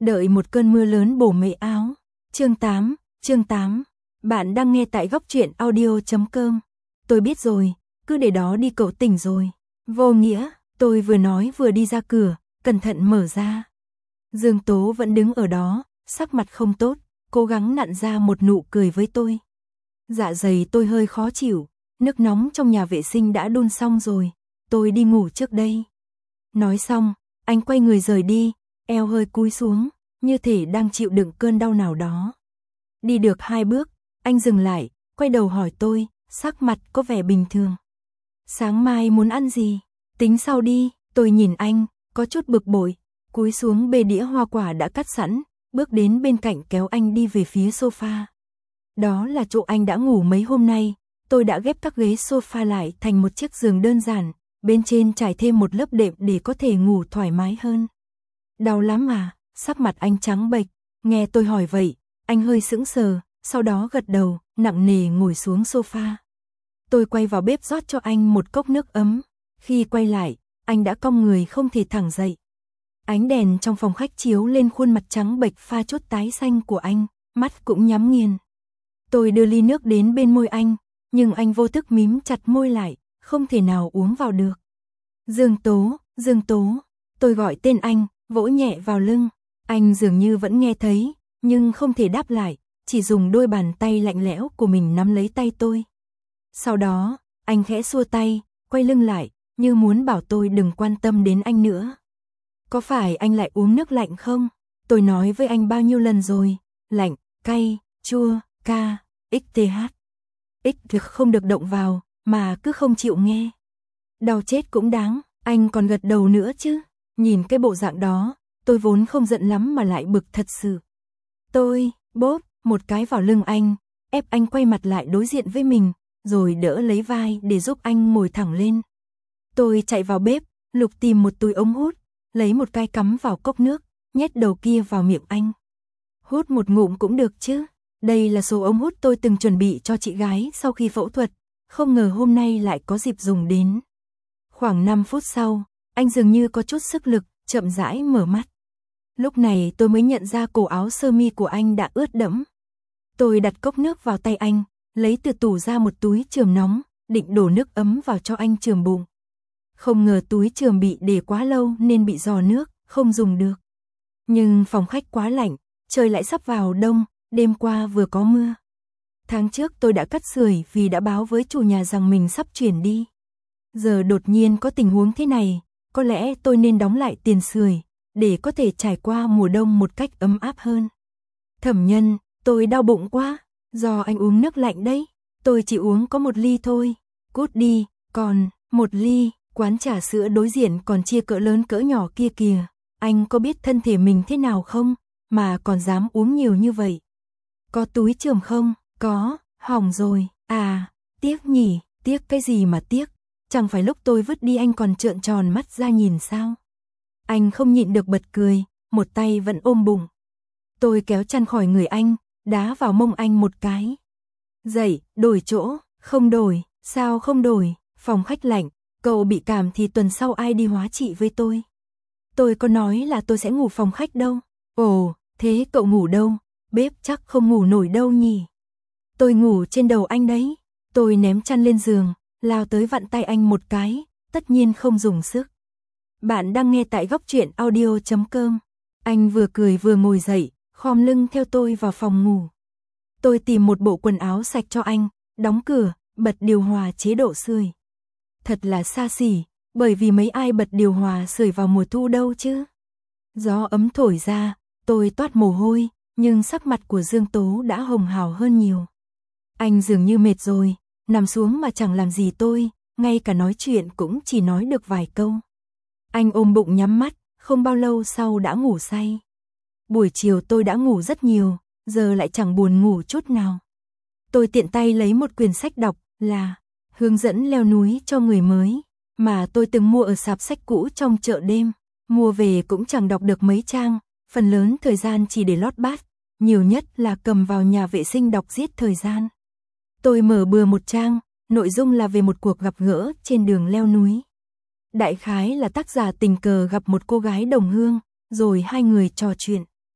Đợi một cơn mưa lớn bổ mệ áo. Chương 8. Bạn đang nghe tại góc truyện audio.com. Tôi biết rồi, cứ để đó đi, cậu tỉnh rồi. Vô nghĩa, tôi vừa nói vừa đi ra cửa, cẩn thận mở ra. Dương Tố vẫn đứng ở đó, sắc mặt không tốt, cố gắng nặn ra một nụ cười với tôi. Dạ dày tôi hơi khó chịu, nước nóng trong nhà vệ sinh đã đun xong rồi, tôi đi ngủ trước đây. Nói xong, anh quay người rời đi, eo hơi cúi xuống, như thể đang chịu đựng cơn đau nào đó. Đi được 2 bước, anh dừng lại, quay đầu hỏi tôi, sắc mặt có vẻ bình thường. Sáng mai muốn ăn gì? Tính sau đi, tôi nhìn anh, có chút bực bội, cúi xuống bê đĩa hoa quả đã cắt sẵn, bước đến bên cạnh kéo anh đi về phía sofa. Đó là chỗ anh đã ngủ mấy hôm nay, tôi đã ghép các ghế sofa lại thành một chiếc giường đơn giản, bên trên trải thêm một lớp đệm để có thể ngủ thoải mái hơn. Đau lắm à? Sắc mặt anh trắng bệch, nghe tôi hỏi vậy, anh hơi sững sờ, sau đó gật đầu, nặng nề ngồi xuống sofa. Tôi quay vào bếp rót cho anh một cốc nước ấm, khi quay lại, anh đã cong người không thể thẳng dậy. Ánh đèn trong phòng khách chiếu lên khuôn mặt trắng bệch pha chút tái xanh của anh, mắt cũng nhắm nghiền. Tôi đưa ly nước đến bên môi anh, nhưng anh vô thức mím chặt môi lại, không thể nào uống vào được. Dương Tố, tôi gọi tên anh, vỗ nhẹ vào lưng, anh dường như vẫn nghe thấy, nhưng không thể đáp lại, chỉ dùng đôi bàn tay lạnh lẽo của mình nắm lấy tay tôi. Sau đó, anh khẽ xua tay, quay lưng lại, như muốn bảo tôi đừng quan tâm đến anh nữa. Có phải anh lại uống nước lạnh không? Tôi nói với anh bao nhiêu lần rồi, lạnh, cay, chua, ca, XTH. X không được động vào, mà cứ không chịu nghe. Đau chết cũng đáng, anh còn gật đầu nữa chứ. Nhìn cái bộ dạng đó, tôi vốn không giận lắm mà lại bực thật sự. Tôi, bóp, một cái vào lưng anh, ép anh quay mặt lại đối diện với mình, rồi đỡ lấy vai để giúp anh ngồi thẳng lên. Tôi chạy vào bếp, lục tìm một túi ống hút, lấy một cái cắm vào cốc nước, nhét đầu kia vào miệng anh. Hút một ngụm cũng được chứ. Đây là số ống hút tôi từng chuẩn bị cho chị gái sau khi phẫu thuật, không ngờ hôm nay lại có dịp dùng đến. Khoảng 5 phút sau, anh dường như có chút sức lực, chậm rãi mở mắt. Lúc này tôi mới nhận ra cổ áo sơ mi của anh đã ướt đẫm. Tôi đặt cốc nước vào tay anh, lấy từ tủ ra một túi chườm nóng, định đổ nước ấm vào cho anh chườm bụng. Không ngờ túi chườm bị để quá lâu nên bị rò nước, không dùng được. Nhưng phòng khách quá lạnh, trời lại sắp vào đông, đêm qua vừa có mưa. Tháng trước tôi đã cắt sưởi vì đã báo với chủ nhà rằng mình sắp chuyển đi. Giờ đột nhiên có tình huống thế này, có lẽ tôi nên đóng lại tiền sưởi để có thể trải qua mùa đông một cách ấm áp hơn. Thẩm Nhân, tôi đau bụng quá, do anh uống nước lạnh đấy, tôi chỉ uống có 1 ly thôi. Cút đi, còn 1 ly, quán trà sữa đối diện còn chia cỡ lớn cỡ nhỏ kia kìa, anh có biết thân thể mình thế nào không, mà còn dám uống nhiều như vậy. Có túi chườm không? Có, hỏng rồi. À, tiếc nhỉ, tiếc cái gì mà tiếc, chẳng phải lúc tôi vứt đi anh còn trợn tròn mắt ra nhìn sao. Anh không nhịn được bật cười, một tay vẫn ôm bụng. Tôi kéo chăn khỏi người anh, đá vào mông anh một cái. Dậy, đổi chỗ. Không đổi. Sao không đổi? Phòng khách lạnh, cậu bị cảm thì tuần sau ai đi hóa trị với tôi? Tôi có nói là tôi sẽ ngủ phòng khách đâu. Ồ, thế cậu ngủ đâu? Bếp chắc không ngủ nổi đâu nhỉ. Tôi ngủ trên đầu anh đấy. Tôi ném chăn lên giường, lao tới vặn tay anh một cái, tất nhiên không dùng sức. Bạn đang nghe tại góc truyện audio.com. Anh vừa cười vừa ngồi dậy, khom lưng theo tôi vào phòng ngủ. Tôi tìm một bộ quần áo sạch cho anh, đóng cửa, bật điều hòa chế độ sưởi. Thật là xa xỉ, bởi vì mấy ai bật điều hòa sưởi vào mùa thu đâu chứ. Gió ấm thổi ra, tôi toát mồ hôi, nhưng sắc mặt của Dương Tố đã hồng hào hơn nhiều. Anh dường như mệt rồi, nằm xuống mà chẳng làm gì tôi, ngay cả nói chuyện cũng chỉ nói được vài câu. Anh ôm bụng nhắm mắt, không bao lâu sau đã ngủ say. Buổi chiều tôi đã ngủ rất nhiều, giờ lại chẳng buồn ngủ chút nào. Tôi tiện tay lấy một quyển sách đọc, là Hướng dẫn leo núi cho người mới, mà tôi từng mua ở sạp sách cũ trong chợ đêm. Mua về cũng chẳng đọc được mấy trang, phần lớn thời gian chỉ để lót bát, nhiều nhất là cầm vào nhà vệ sinh đọc giết thời gian. Tôi mở bừa một trang, nội dung là về một cuộc gặp gỡ trên đường leo núi. Đại khái là tác giả tình cờ gặp một cô gái đồng hương, rồi hai người trò chuyện.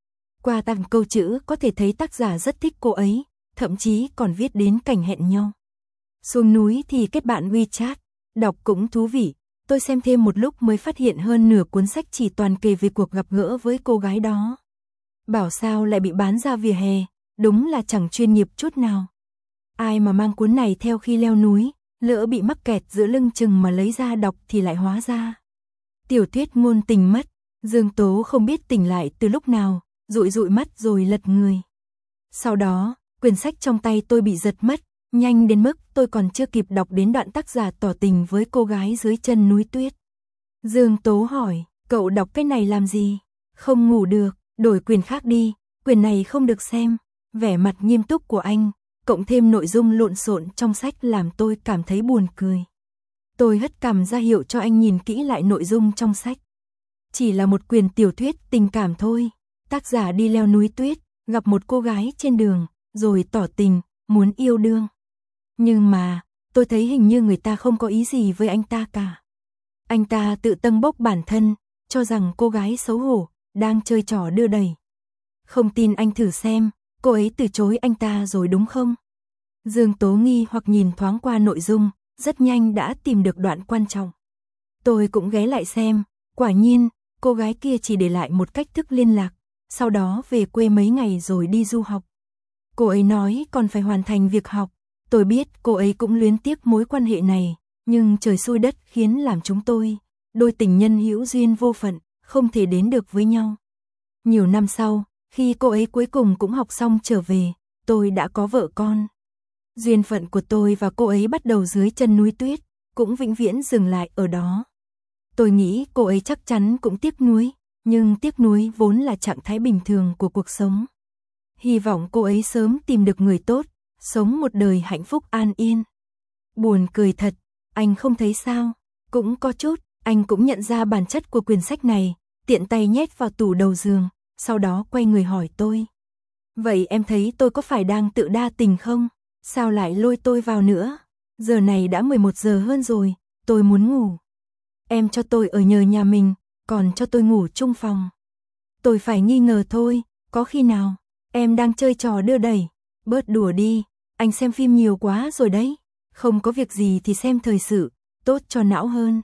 Qua từng câu chữ có thể thấy tác giả rất thích cô ấy, thậm chí còn viết đến cảnh hẹn nhau. Xuống núi thì kết bạn WeChat, đọc cũng thú vị. Tôi xem thêm một lúc mới phát hiện hơn nửa cuốn sách chỉ toàn kể về cuộc gặp gỡ với cô gái đó. Bảo sao lại bị bán ra vỉa hè, đúng là chẳng chuyên nghiệp chút nào. Ai mà mang cuốn này theo khi leo núi, lỡ bị mắc kẹt giữa lưng chừng mà lấy ra đọc thì lại hóa ra tiểu thuyết ngôn tình mất. Dương Tố không biết tỉnh lại từ lúc nào, dụi dụi mắt rồi lật người. Sau đó, quyển sách trong tay tôi bị giật mất, nhanh đến mức tôi còn chưa kịp đọc đến đoạn tác giả tỏ tình với cô gái dưới chân núi tuyết. Dương Tố hỏi, cậu đọc cái này làm gì? Không ngủ được, đổi quyển khác đi, quyển này không được xem. Vẻ mặt nghiêm túc của anh, cộng thêm nội dung lộn xộn trong sách làm tôi cảm thấy buồn cười. Tôi hất cằm ra hiệu cho anh nhìn kỹ lại nội dung trong sách. Chỉ là một quyển tiểu thuyết tình cảm thôi. Tác giả đi leo núi tuyết, gặp một cô gái trên đường, rồi tỏ tình, muốn yêu đương. Nhưng mà, tôi thấy hình như người ta không có ý gì với anh ta cả. Anh ta tự tâng bốc bản thân, cho rằng cô gái xấu hổ, đang chơi trò đưa đẩy. Không tin anh thử xem, cô ấy từ chối anh ta rồi đúng không? Dương Tố nghi hoặc nhìn thoáng qua nội dung, rất nhanh đã tìm được đoạn quan trọng. Tôi cũng ghé lại xem, quả nhiên, cô gái kia chỉ để lại một cách thức liên lạc, sau đó về quê mấy ngày rồi đi du học. Cô ấy nói còn phải hoàn thành việc học, tôi biết cô ấy cũng luyến tiếc mối quan hệ này, nhưng trời xui đất khiến làm chúng tôi, đôi tình nhân hữu duyên vô phận, không thể đến được với nhau. Nhiều năm sau, khi cô ấy cuối cùng cũng học xong trở về, tôi đã có vợ con. Duyên phận của tôi và cô ấy bắt đầu dưới chân núi tuyết, cũng vĩnh viễn dừng lại ở đó. Tôi nghĩ cô ấy chắc chắn cũng tiếc nuối, nhưng tiếc nuối vốn là trạng thái bình thường của cuộc sống. Hy vọng cô ấy sớm tìm được người tốt, sống một đời hạnh phúc an yên. Buồn cười thật, anh không thấy sao? Cũng có chút, anh cũng nhận ra bản chất của quyển sách này, tiện tay nhét vào tủ đầu giường, sau đó quay người hỏi tôi. Vậy em thấy tôi có phải đang tự đa tình không? Sao lại lôi tôi vào nữa? Giờ này đã 11 giờ hơn rồi, tôi muốn ngủ. Em cho tôi ở nhờ nhà mình, còn cho tôi ngủ chung phòng. Tôi phải nghi ngờ thôi, có khi nào em đang chơi trò đưa đẩy? Bớt đùa đi, anh xem phim nhiều quá rồi đấy. Không có việc gì thì xem thời sự, tốt cho não hơn.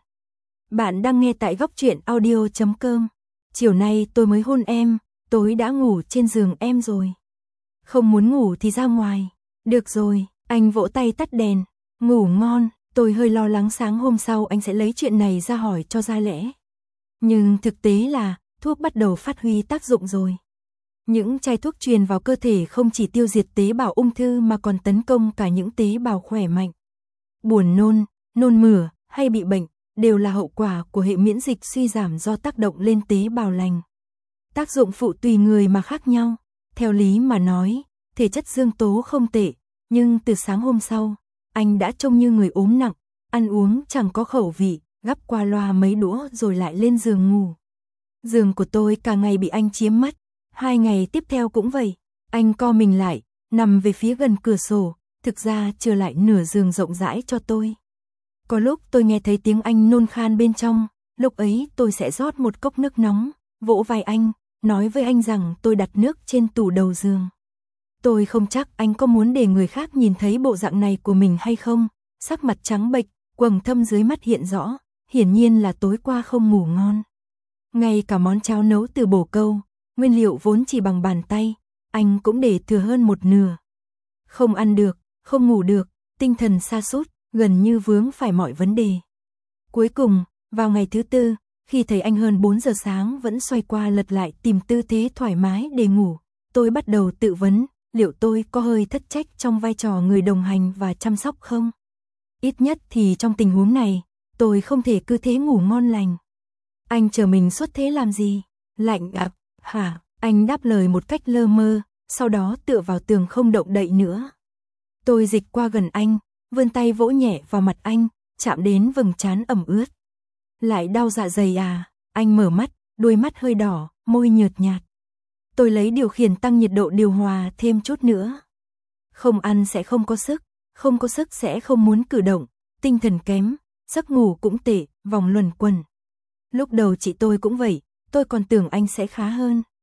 Bạn đang nghe tại góc truyện audio.com. Chiều nay tôi mới hôn em, tối đã ngủ trên giường em rồi. Không muốn ngủ thì ra ngoài. Được rồi, anh vỗ tay tắt đèn. Ngủ ngon, tôi hơi lo lắng sáng hôm sau anh sẽ lấy chuyện này ra hỏi cho ra lẽ. Nhưng thực tế là, thuốc bắt đầu phát huy tác dụng rồi. Những chai thuốc truyền vào cơ thể không chỉ tiêu diệt tế bào ung thư mà còn tấn công cả những tế bào khỏe mạnh. Buồn nôn, nôn mửa hay bị bệnh đều là hậu quả của hệ miễn dịch suy giảm do tác động lên tế bào lành. Tác dụng phụ tùy người mà khác nhau. Theo lý mà nói, thể chất Dương Tố không tệ, nhưng từ sáng hôm sau, anh đã trông như người ốm nặng, ăn uống chẳng có khẩu vị, gắp qua loa mấy đũa rồi lại lên giường ngủ. Giường của tôi cả ngày bị anh chiếm mất, 2 ngày tiếp theo cũng vậy, anh co mình lại, nằm về phía gần cửa sổ, thực ra chưa lại nửa giường rộng rãi cho tôi. Có lúc tôi nghe thấy tiếng anh nôn khan bên trong, lúc ấy tôi sẽ rót một cốc nước nóng, vỗ vai anh, nói với anh rằng tôi đặt nước trên tủ đầu giường. Tôi không chắc anh có muốn để người khác nhìn thấy bộ dạng này của mình hay không, sắc mặt trắng bệch, quầng thâm dưới mắt hiện rõ, hiển nhiên là tối qua không ngủ ngon. Ngay cả món cháo nấu từ bổ câu, nguyên liệu vốn chỉ bằng bàn tay, anh cũng để thừa hơn một nửa. Không ăn được, không ngủ được, tinh thần sa sút, gần như vướng phải mọi vấn đề. Cuối cùng, vào ngày thứ tư, khi thấy anh hơn 4 giờ sáng vẫn xoay qua lật lại tìm tư thế thoải mái để ngủ, tôi bắt đầu tự vấn, liệu tôi có hơi thất trách trong vai trò người đồng hành và chăm sóc không? Ít nhất thì trong tình huống này, tôi không thể cứ thế ngủ ngon lành. Anh chờ mình xuất thế làm gì? Lạnh ạ, hả? Anh đáp lời một cách lơ mơ, sau đó tựa vào tường không động đậy nữa. Tôi dịch qua gần anh, vươn tay vỗ nhẹ vào mặt anh, chạm đến vầng trán ẩm ướt. Lại đau dạ dày à? Anh mở mắt, đôi mắt hơi đỏ, môi nhợt nhạt. Tôi lấy điều khiển tăng nhiệt độ điều hòa thêm chút nữa. Không ăn sẽ không có sức, không có sức sẽ không muốn cử động, tinh thần kém, giấc ngủ cũng tệ, vòng luẩn quẩn. Lúc đầu chị tôi cũng vậy, tôi còn tưởng anh sẽ khá hơn.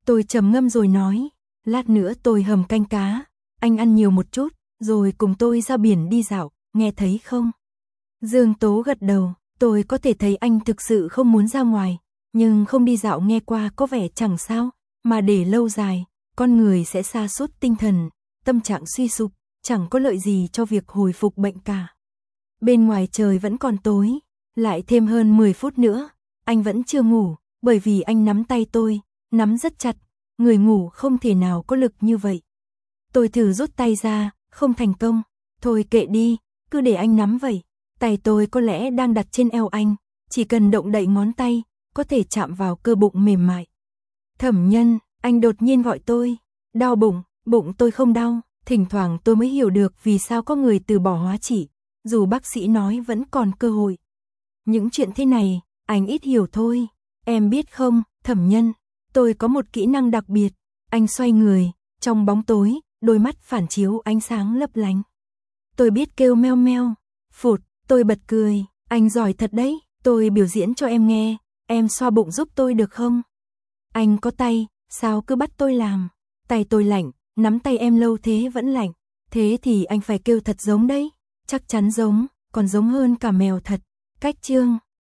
Tôi trầm ngâm rồi nói, lát nữa tôi hầm canh cá, anh ăn nhiều một chút, rồi cùng tôi ra biển đi dạo, nghe thấy không? Dương Tố gật đầu, tôi có thể thấy anh thực sự không muốn ra ngoài, nhưng không đi dạo nghe qua có vẻ chẳng sao, mà để lâu dài, con người sẽ sa sút tinh thần, tâm trạng suy sụp, chẳng có lợi gì cho việc hồi phục bệnh cả. Bên ngoài trời vẫn còn tối, lại thêm hơn 10 phút nữa, anh vẫn chưa ngủ, bởi vì anh nắm tay tôi, nắm rất chặt, người ngủ không thể nào có lực như vậy. Tôi thử rút tay ra, không thành công, thôi kệ đi, cứ để anh nắm vậy. Tay tôi có lẽ đang đặt trên eo anh, chỉ cần động đậy ngón tay, có thể chạm vào cơ bụng mềm mại. Thẩm Nhân, anh đột nhiên gọi tôi, đau bụng, bụng tôi không đau, thỉnh thoảng tôi mới hiểu được vì sao có người từ bỏ hóa trị, dù bác sĩ nói vẫn còn cơ hội. Những chuyện thế này, anh ít hiểu thôi, em biết không, Thẩm Nhân, tôi có một kỹ năng đặc biệt, anh xoay người, trong bóng tối, đôi mắt phản chiếu ánh sáng lấp lánh. Tôi biết kêu meo meo, phụt, tôi bật cười, anh giỏi thật đấy, tôi biểu diễn cho em nghe, em xoa bụng giúp tôi được không? Anh có tay, sao cứ bắt tôi làm? Tay tôi lạnh, nắm tay em lâu thế vẫn lạnh, thế thì anh phải kêu thật giống đấy, chắc chắn giống, còn giống hơn cả mèo thật. Cách chương